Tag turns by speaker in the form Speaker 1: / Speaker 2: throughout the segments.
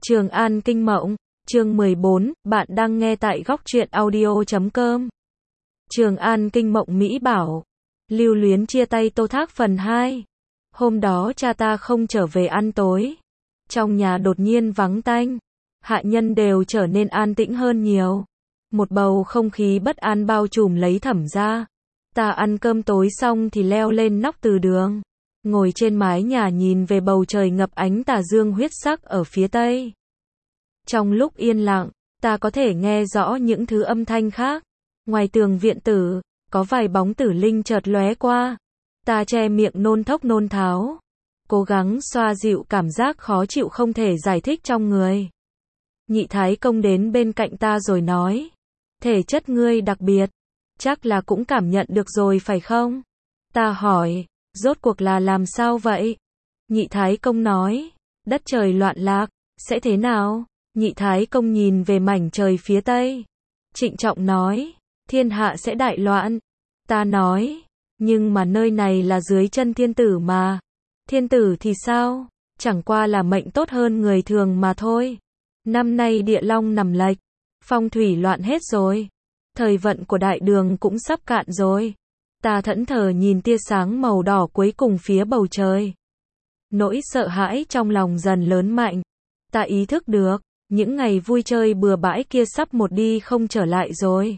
Speaker 1: Trường An Kinh Mộng, chương 14, bạn đang nghe tại góc truyện audio.com. Trường An Kinh Mộng Mỹ Bảo, lưu luyến chia tay Tô Thác phần 2. Hôm đó cha ta không trở về ăn tối. Trong nhà đột nhiên vắng tanh. Hạ nhân đều trở nên an tĩnh hơn nhiều. Một bầu không khí bất an bao trùm lấy Thẩm gia. Ta ăn cơm tối xong thì leo lên nóc từ đường. Ngồi trên mái nhà nhìn về bầu trời ngập ánh tà dương huyết sắc ở phía tây. Trong lúc yên lặng, ta có thể nghe rõ những thứ âm thanh khác. Ngoài tường viện tử, có vài bóng tử linh chợt lóe qua. Ta che miệng nôn thốc nôn tháo. Cố gắng xoa dịu cảm giác khó chịu không thể giải thích trong người. Nhị Thái Công đến bên cạnh ta rồi nói. Thể chất ngươi đặc biệt. Chắc là cũng cảm nhận được rồi phải không? Ta hỏi. Rốt cuộc là làm sao vậy? Nhị Thái Công nói. Đất trời loạn lạc. Sẽ thế nào? Nhị Thái Công nhìn về mảnh trời phía tây. Trịnh trọng nói. Thiên hạ sẽ đại loạn. Ta nói. Nhưng mà nơi này là dưới chân thiên tử mà. Thiên tử thì sao? Chẳng qua là mệnh tốt hơn người thường mà thôi. Năm nay địa long nằm lệch. Phong thủy loạn hết rồi. Thời vận của đại đường cũng sắp cạn rồi. Ta thẫn thờ nhìn tia sáng màu đỏ cuối cùng phía bầu trời. Nỗi sợ hãi trong lòng dần lớn mạnh. Ta ý thức được, những ngày vui chơi bừa bãi kia sắp một đi không trở lại rồi.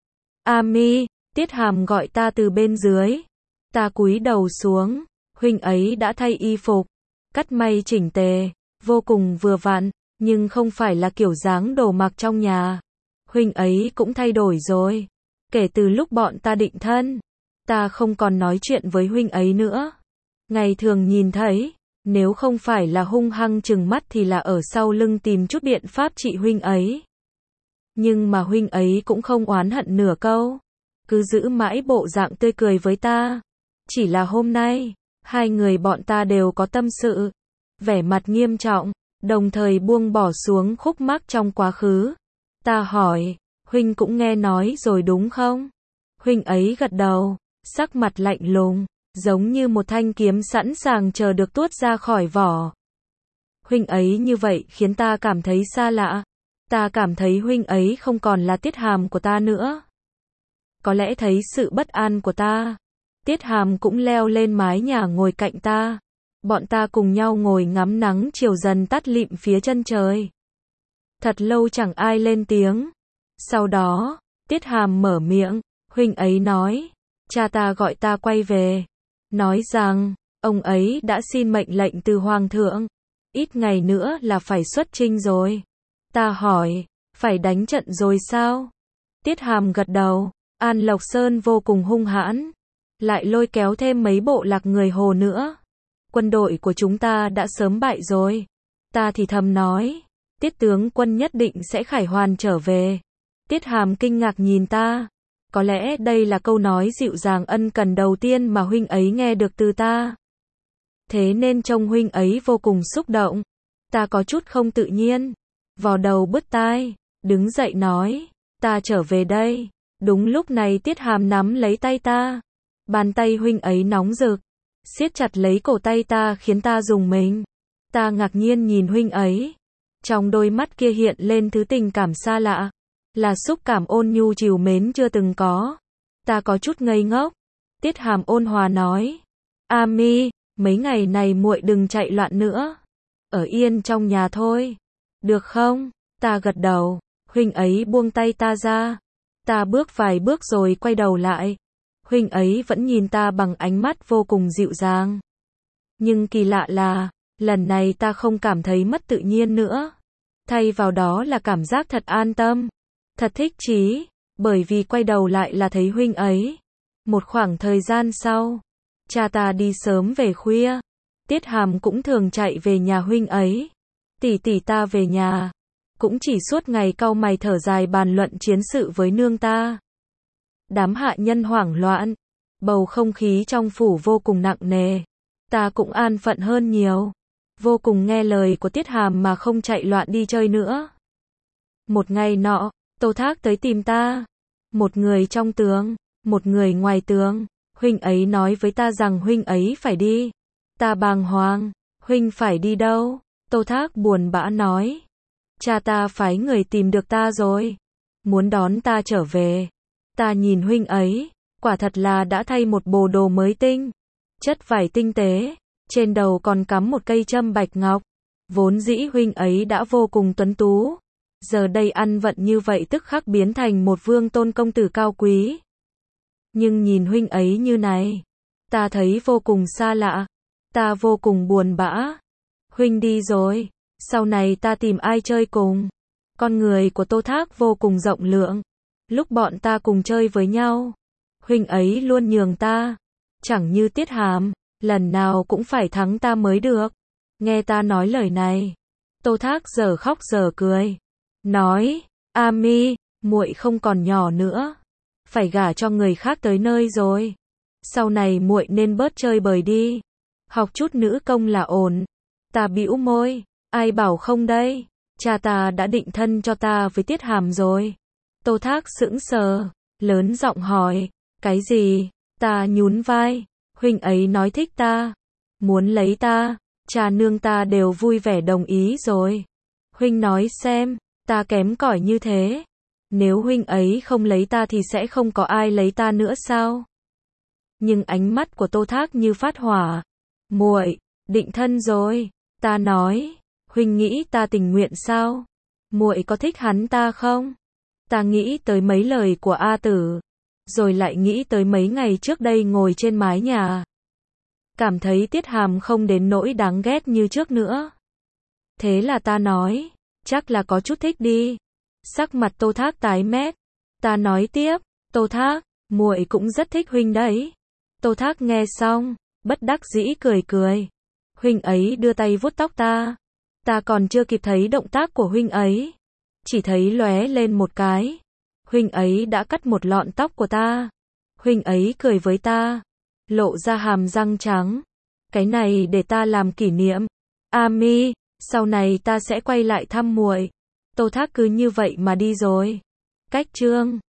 Speaker 1: Ami, Tiết Hàm gọi ta từ bên dưới. Ta cúi đầu xuống, huynh ấy đã thay y phục, cắt may chỉnh tề, vô cùng vừa vặn, nhưng không phải là kiểu dáng đồ mặc trong nhà. Huynh ấy cũng thay đổi rồi. Kể từ lúc bọn ta định thân, ta không còn nói chuyện với huynh ấy nữa. Ngày thường nhìn thấy, nếu không phải là hung hăng trừng mắt thì là ở sau lưng tìm chút biện pháp trị huynh ấy. Nhưng mà huynh ấy cũng không oán hận nửa câu. Cứ giữ mãi bộ dạng tươi cười với ta. Chỉ là hôm nay, hai người bọn ta đều có tâm sự. Vẻ mặt nghiêm trọng, đồng thời buông bỏ xuống khúc mắc trong quá khứ. Ta hỏi, huynh cũng nghe nói rồi đúng không? Huynh ấy gật đầu, sắc mặt lạnh lùng, giống như một thanh kiếm sẵn sàng chờ được tuốt ra khỏi vỏ. Huynh ấy như vậy khiến ta cảm thấy xa lạ. Ta cảm thấy huynh ấy không còn là Tiết Hàm của ta nữa. Có lẽ thấy sự bất an của ta, Tiết Hàm cũng leo lên mái nhà ngồi cạnh ta. Bọn ta cùng nhau ngồi ngắm nắng chiều dần tắt lịm phía chân trời. Thật lâu chẳng ai lên tiếng. Sau đó, Tiết Hàm mở miệng, huynh ấy nói, cha ta gọi ta quay về. Nói rằng, ông ấy đã xin mệnh lệnh từ Hoàng thượng. Ít ngày nữa là phải xuất chinh rồi. Ta hỏi, phải đánh trận rồi sao? Tiết Hàm gật đầu, An Lộc Sơn vô cùng hung hãn. Lại lôi kéo thêm mấy bộ lạc người Hồ nữa. Quân đội của chúng ta đã sớm bại rồi. Ta thì thầm nói, Tiết tướng quân nhất định sẽ khải hoàn trở về. Tiết Hàm kinh ngạc nhìn ta. Có lẽ đây là câu nói dịu dàng ân cần đầu tiên mà huynh ấy nghe được từ ta. Thế nên trông huynh ấy vô cùng xúc động. Ta có chút không tự nhiên. Vò đầu bứt tai, đứng dậy nói, ta trở về đây. Đúng lúc này Tiết Hàm nắm lấy tay ta. Bàn tay huynh ấy nóng rực, siết chặt lấy cổ tay ta khiến ta rùng mình. Ta ngạc nhiên nhìn huynh ấy. Trong đôi mắt kia hiện lên thứ tình cảm xa lạ. Là xúc cảm ôn nhu trìu mến chưa từng có. Ta có chút ngây ngốc. Tiết Hàm ôn hòa nói. Ami, mấy ngày này muội đừng chạy loạn nữa. Ở yên trong nhà thôi. Được không? Ta gật đầu. Huynh ấy buông tay ta ra. Ta bước vài bước rồi quay đầu lại. Huynh ấy vẫn nhìn ta bằng ánh mắt vô cùng dịu dàng. Nhưng kỳ lạ là, lần này ta không cảm thấy mất tự nhiên nữa. Thay vào đó là cảm giác thật an tâm. Thật thích chí, bởi vì quay đầu lại là thấy huynh ấy. Một khoảng thời gian sau, cha ta đi sớm về khuya. Tiết Hàm cũng thường chạy về nhà huynh ấy. Tỷ tỷ ta về nhà, cũng chỉ suốt ngày cau mày thở dài bàn luận chiến sự với nương ta. Đám hạ nhân hoảng loạn, bầu không khí trong phủ vô cùng nặng nề. Ta cũng an phận hơn nhiều, vô cùng nghe lời của Tiết Hàm mà không chạy loạn đi chơi nữa. Một ngày nọ, Tô Thác tới tìm ta. Một người trong tường, một người ngoài tường. Huynh ấy nói với ta rằng huynh ấy phải đi. Ta bàng hoàng, huynh phải đi đâu? Tô Thác buồn bã nói, cha ta phái người tìm được ta rồi. Muốn đón ta trở về. Ta nhìn huynh ấy, quả thật là đã thay một bộ đồ mới tinh. Chất vải tinh tế, trên đầu còn cắm một cây châm bạch ngọc. Vốn dĩ huynh ấy đã vô cùng tuấn tú. Giờ đây ăn vận như vậy tức khắc biến thành một vương tôn công tử cao quý. Nhưng nhìn huynh ấy như này, ta thấy vô cùng xa lạ. Ta vô cùng buồn bã. Huynh đi rồi, sau này ta tìm ai chơi cùng. Con người của Tô Thác vô cùng rộng lượng. Lúc bọn ta cùng chơi với nhau, huynh ấy luôn nhường ta. Chẳng như Tiết Hàm, lần nào cũng phải thắng ta mới được. Nghe ta nói lời này, Tô Thác giờ khóc giờ cười. Nói, A Mi, muội không còn nhỏ nữa. Phải gả cho người khác tới nơi rồi. Sau này muội nên bớt chơi bời đi. Học chút nữ công là ổn. Ta bĩu môi, ai bảo không đây? Cha ta đã định thân cho ta với Tiết Hàm rồi. Tô Thác sững sờ, lớn giọng hỏi, cái gì? Ta nhún vai, huynh ấy nói thích ta, muốn lấy ta, cha nương ta đều vui vẻ đồng ý rồi. Huynh nói xem, ta kém cỏi như thế, nếu huynh ấy không lấy ta thì sẽ không có ai lấy ta nữa sao? Nhưng ánh mắt của Tô Thác như phát hỏa. Muội, định thân rồi. Ta nói, huynh nghĩ ta tình nguyện sao? Muội có thích hắn ta không? Ta nghĩ tới mấy lời của A Tử, rồi lại nghĩ tới mấy ngày trước đây ngồi trên mái nhà. Cảm thấy Tiết Hàm không đến nỗi đáng ghét như trước nữa. Thế là ta nói, chắc là có chút thích đi. Sắc mặt Tô Thác tái mét. Ta nói tiếp, Tô Thác, muội cũng rất thích huynh đấy. Tô Thác nghe xong, bất đắc dĩ cười cười. Huynh ấy đưa tay vuốt tóc ta. Ta còn chưa kịp thấy động tác của huynh ấy, chỉ thấy lóe lên một cái, huynh ấy đã cắt một lọn tóc của ta. Huynh ấy cười với ta, lộ ra hàm răng trắng. Cái này để ta làm kỷ niệm. A Mi, sau này ta sẽ quay lại thăm muội. Tô Thác cứ như vậy mà đi rồi. Cách chương